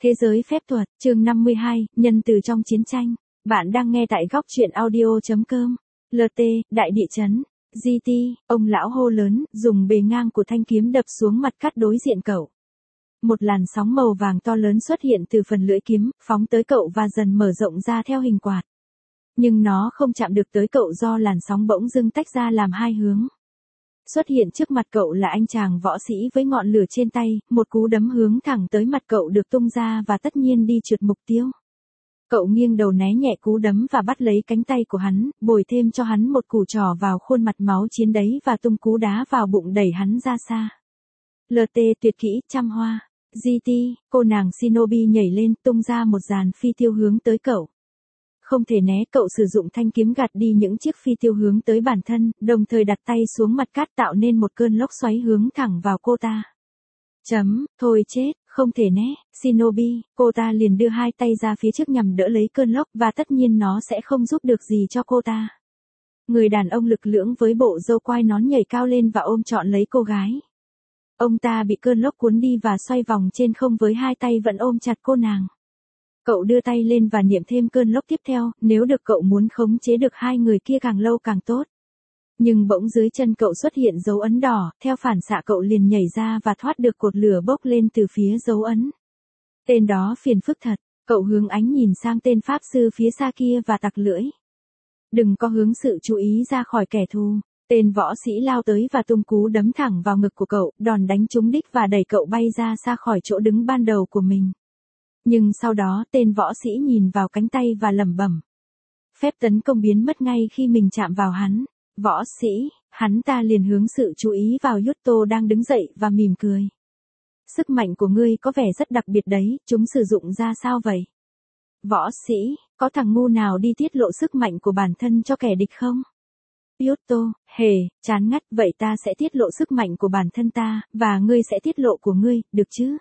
Thế giới phép thuật, chương 52, nhân từ trong chiến tranh. Bạn đang nghe tại góc truyện audio.com. LT, đại địa chấn. GT, ông lão hô lớn, dùng bề ngang của thanh kiếm đập xuống mặt cắt đối diện cậu. Một làn sóng màu vàng to lớn xuất hiện từ phần lưỡi kiếm, phóng tới cậu và dần mở rộng ra theo hình quạt. Nhưng nó không chạm được tới cậu do làn sóng bỗng dưng tách ra làm hai hướng. Xuất hiện trước mặt cậu là anh chàng võ sĩ với ngọn lửa trên tay, một cú đấm hướng thẳng tới mặt cậu được tung ra và tất nhiên đi trượt mục tiêu. Cậu nghiêng đầu né nhẹ cú đấm và bắt lấy cánh tay của hắn, bồi thêm cho hắn một củ trỏ vào khuôn mặt máu chiến đấy và tung cú đá vào bụng đẩy hắn ra xa. LT tuyệt kỹ trăm hoa. GT, cô nàng Shinobi nhảy lên tung ra một dàn phi tiêu hướng tới cậu. Không thể né, cậu sử dụng thanh kiếm gạt đi những chiếc phi tiêu hướng tới bản thân, đồng thời đặt tay xuống mặt cát tạo nên một cơn lốc xoáy hướng thẳng vào cô ta. Thôi chết, không thể né, Shinobi, cô ta liền đưa hai tay ra phía trước nhằm đỡ lấy cơn lốc và tất nhiên nó sẽ không giúp được gì cho cô ta. Người đàn ông lực lưỡng với bộ râu quai nón nhảy cao lên và ôm trọn lấy cô gái. Ông ta bị cơn lốc cuốn đi và xoay vòng trên không với hai tay vẫn ôm chặt cô nàng. Cậu đưa tay lên và niệm thêm cơn lốc tiếp theo, nếu được cậu muốn khống chế được hai người kia càng lâu càng tốt. Nhưng bỗng dưới chân cậu xuất hiện dấu ấn đỏ, theo phản xạ cậu liền nhảy ra và thoát được cột lửa bốc lên từ phía dấu ấn. Tên đó phiền phức thật, cậu hướng ánh nhìn sang tên pháp sư phía xa kia và tặc lưỡi. Đừng có hướng sự chú ý ra khỏi kẻ thù. Tên võ sĩ lao tới và tung cú đấm thẳng vào ngực của cậu, đòn đánh trúng đích và đẩy cậu bay ra xa khỏi chỗ đứng ban đầu của mình. Nhưng sau đó tên võ sĩ nhìn vào cánh tay và lẩm bẩm. Phép tấn công biến mất ngay khi mình chạm vào hắn. Võ sĩ, hắn ta liền hướng sự chú ý vào Yuto đang đứng dậy và mỉm cười. Sức mạnh của ngươi có vẻ rất đặc biệt đấy, chúng sử dụng ra sao vậy? Võ sĩ, có thằng ngu nào đi tiết lộ sức mạnh của bản thân cho kẻ địch không? Yuto, chán ngắt, vậy ta sẽ tiết lộ sức mạnh của bản thân ta, và ngươi sẽ tiết lộ của ngươi, được chứ?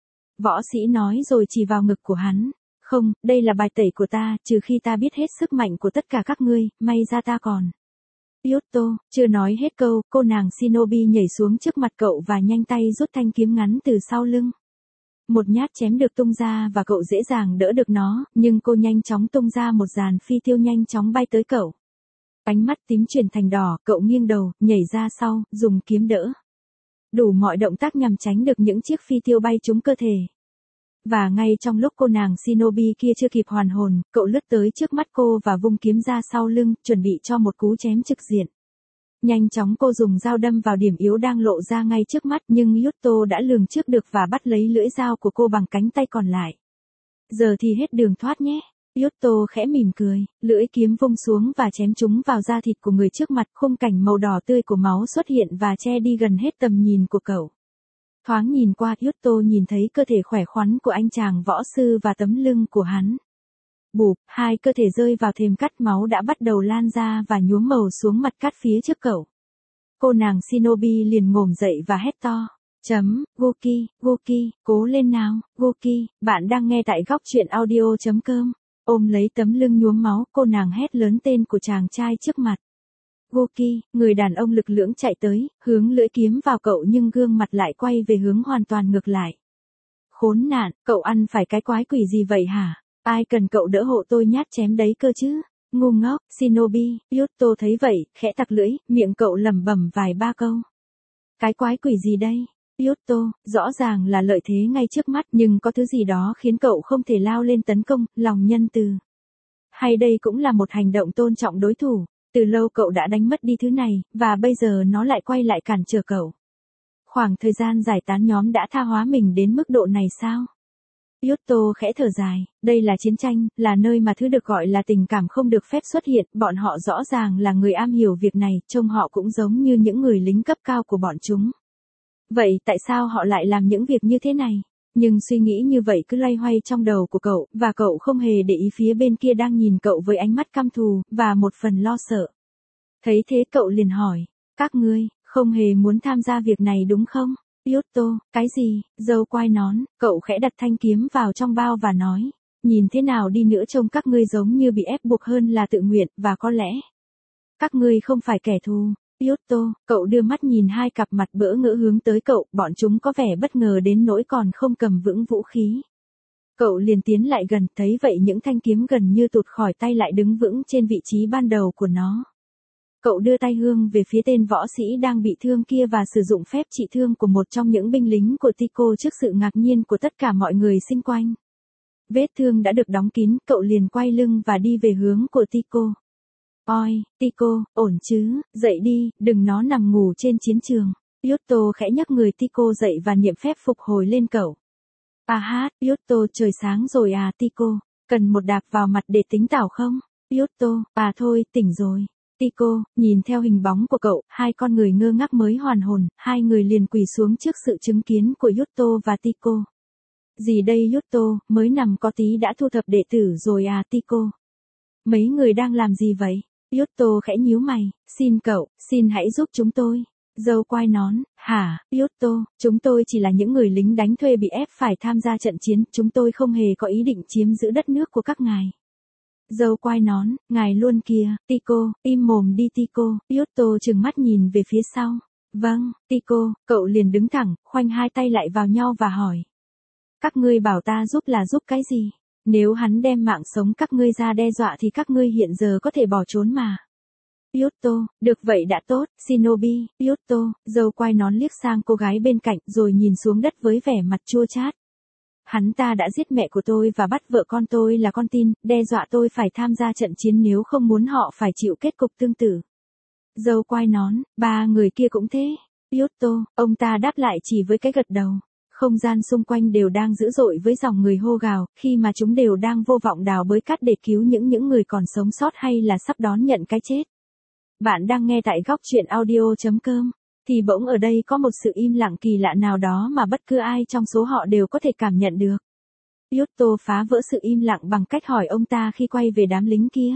Võ sĩ nói rồi chỉ vào ngực của hắn. Không, đây là bài tẩy của ta, trừ khi ta biết hết sức mạnh của tất cả các ngươi, may ra ta còn. Yuto, chưa nói hết câu, cô nàng Shinobi nhảy xuống trước mặt cậu và nhanh tay rút thanh kiếm ngắn từ sau lưng. Một nhát chém được tung ra và cậu dễ dàng đỡ được nó, nhưng cô nhanh chóng tung ra một dàn phi tiêu nhanh chóng bay tới cậu. Ánh mắt tím chuyển thành đỏ, cậu nghiêng đầu, nhảy ra sau, dùng kiếm đỡ. Đủ mọi động tác nhằm tránh được những chiếc phi tiêu bay trúng cơ thể. Và ngay trong lúc cô nàng Shinobi kia chưa kịp hoàn hồn, cậu lướt tới trước mắt cô và vung kiếm ra sau lưng, chuẩn bị cho một cú chém trực diện. Nhanh chóng cô dùng dao đâm vào điểm yếu đang lộ ra ngay trước mắt, nhưng Yuto đã lường trước được và bắt lấy lưỡi dao của cô bằng cánh tay còn lại. Giờ thì hết đường thoát nhé. Yuto khẽ mỉm cười, lưỡi kiếm vung xuống và chém trúng vào da thịt của người trước mặt, khung cảnh màu đỏ tươi của máu xuất hiện và che đi gần hết tầm nhìn của cậu. Thoáng nhìn qua, Yuto nhìn thấy cơ thể khỏe khoắn của anh chàng võ sư và tấm lưng của hắn. Bụp, hai cơ thể rơi vào thềm cắt, máu đã bắt đầu lan ra và nhuốm màu xuống mặt cát phía trước cậu. Cô nàng Shinobi liền ngổm dậy và hét to. Goki, cố lên nào, Goki, bạn đang nghe tại góc truyện audio.com. Ôm lấy tấm lưng nhuốm máu, cô nàng hét lớn tên của chàng trai trước mặt. Goki, người đàn ông lực lưỡng chạy tới, hướng lưỡi kiếm vào cậu nhưng gương mặt lại quay về hướng hoàn toàn ngược lại. Khốn nạn, cậu ăn phải cái quái quỷ gì vậy hả? Ai cần cậu đỡ hộ tôi nhát chém đấy cơ chứ? Ngu ngốc, Shinobi, Yuto thấy vậy, khẽ tặc lưỡi, miệng cậu lẩm bẩm vài ba câu. Cái quái quỷ gì đây? Yuto, rõ ràng là lợi thế ngay trước mắt nhưng có thứ gì đó khiến cậu không thể lao lên tấn công, lòng nhân từ. Hay đây cũng là một hành động tôn trọng đối thủ, từ lâu cậu đã đánh mất đi thứ này, và bây giờ nó lại quay lại cản trở cậu. Khoảng thời gian giải tán nhóm đã tha hóa mình đến mức độ này sao? Yuto khẽ thở dài, đây là chiến tranh, là nơi mà thứ được gọi là tình cảm không được phép xuất hiện, bọn họ rõ ràng là người am hiểu việc này, trông họ cũng giống như những người lính cấp cao của bọn chúng. Vậy tại sao họ lại làm những việc như thế này? Nhưng suy nghĩ như vậy cứ loay hoay trong đầu của cậu, và cậu không hề để ý phía bên kia đang nhìn cậu với ánh mắt căm thù, và một phần lo sợ. Thấy thế cậu liền hỏi, các ngươi, không hề muốn tham gia việc này đúng không? Yuto, cái gì? Dâu quai nón, cậu khẽ đặt thanh kiếm vào trong bao và nói, nhìn thế nào đi nữa trông các ngươi giống như bị ép buộc hơn là tự nguyện, và có lẽ các ngươi không phải kẻ thù. Yuto, cậu đưa mắt nhìn hai cặp mặt bỡ ngỡ hướng tới cậu, bọn chúng có vẻ bất ngờ đến nỗi còn không cầm vững vũ khí. Cậu liền tiến lại gần, thấy vậy những thanh kiếm gần như tụt khỏi tay lại đứng vững trên vị trí ban đầu của nó. Cậu đưa tay hương về phía tên võ sĩ đang bị thương kia và sử dụng phép trị thương của một trong những binh lính của Tico trước sự ngạc nhiên của tất cả mọi người xung quanh. Vết thương đã được đóng kín, cậu liền quay lưng và đi về hướng của Tico. Oi, Tico, ổn chứ, dậy đi, đừng nó nằm ngủ trên chiến trường. Yuto khẽ nhấc người Tico dậy và niệm phép phục hồi lên cậu. À hát, Yuto, trời sáng rồi à Tico, cần một đạp vào mặt để tính tảo không? Yuto, à thôi, tỉnh rồi. Tico, nhìn theo hình bóng của cậu, hai con người ngơ ngác mới hoàn hồn, hai người liền quỳ xuống trước sự chứng kiến của Yuto và Tico. Gì đây Yuto, mới nằm có tí đã thu thập đệ tử rồi à Tico? Mấy người đang làm gì vậy? Yuto khẽ nhíu mày, xin cậu, xin hãy giúp chúng tôi. Dâu quai nón, hả, Yuto, chúng tôi chỉ là những người lính đánh thuê bị ép phải tham gia trận chiến, chúng tôi không hề có ý định chiếm giữ đất nước của các ngài. Dâu quai nón, ngài luôn kìa, Tico, im mồm đi Tico, Yuto trừng mắt nhìn về phía sau. Vâng, Tico, cậu liền đứng thẳng, khoanh hai tay lại vào nhau và hỏi. Các ngươi bảo ta giúp là giúp cái gì? Nếu hắn đem mạng sống các ngươi ra đe dọa thì các ngươi hiện giờ có thể bỏ trốn mà. Yuto, được vậy đã tốt, Shinobi, Yuto, dâu quai nón liếc sang cô gái bên cạnh rồi nhìn xuống đất với vẻ mặt chua chát. Hắn ta đã giết mẹ của tôi và bắt vợ con tôi là con tin, đe dọa tôi phải tham gia trận chiến nếu không muốn họ phải chịu kết cục tương tự. Dâu quai nón, ba người kia cũng thế. Yuto, ông ta đáp lại chỉ với cái gật đầu. Không gian xung quanh đều đang dữ dội với dòng người hô gào, khi mà chúng đều đang vô vọng đào bới cát để cứu những người còn sống sót hay là sắp đón nhận cái chết. Bạn đang nghe tại góc truyện audio.com, thì bỗng ở đây có một sự im lặng kỳ lạ nào đó mà bất cứ ai trong số họ đều có thể cảm nhận được. Yuto phá vỡ sự im lặng bằng cách hỏi ông ta khi quay về đám lính kia.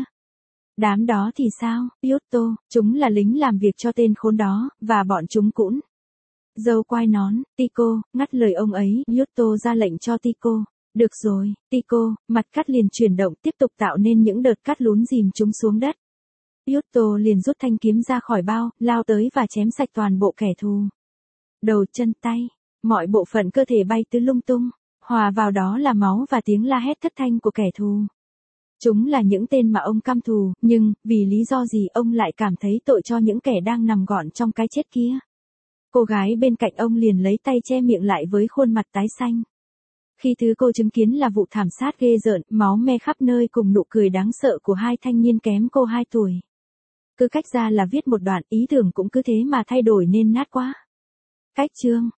Đám đó thì sao, Yuto, chúng là lính làm việc cho tên khốn đó, và bọn chúng cũng. Dâu quai nón, Tico, ngắt lời ông ấy, Yuto ra lệnh cho Tico. Được rồi, Tico, mặt cát liền chuyển động tiếp tục tạo nên những đợt cát lún dìm chúng xuống đất. Yuto liền rút thanh kiếm ra khỏi bao, lao tới và chém sạch toàn bộ kẻ thù. Đầu chân tay, mọi bộ phận cơ thể bay tứ lung tung, hòa vào đó là máu và tiếng la hét thất thanh của kẻ thù. Chúng là những tên mà ông căm thù, nhưng, vì lý do gì ông lại cảm thấy tội cho những kẻ đang nằm gọn trong cái chết kia. Cô gái bên cạnh ông liền lấy tay che miệng lại với khuôn mặt tái xanh. Khi thứ cô chứng kiến là vụ thảm sát ghê rợn, máu me khắp nơi cùng nụ cười đáng sợ của hai thanh niên kém cô 2 tuổi. Cứ cách ra là viết một đoạn, ý tưởng cũng cứ thế mà thay đổi nên nát quá. Cách chương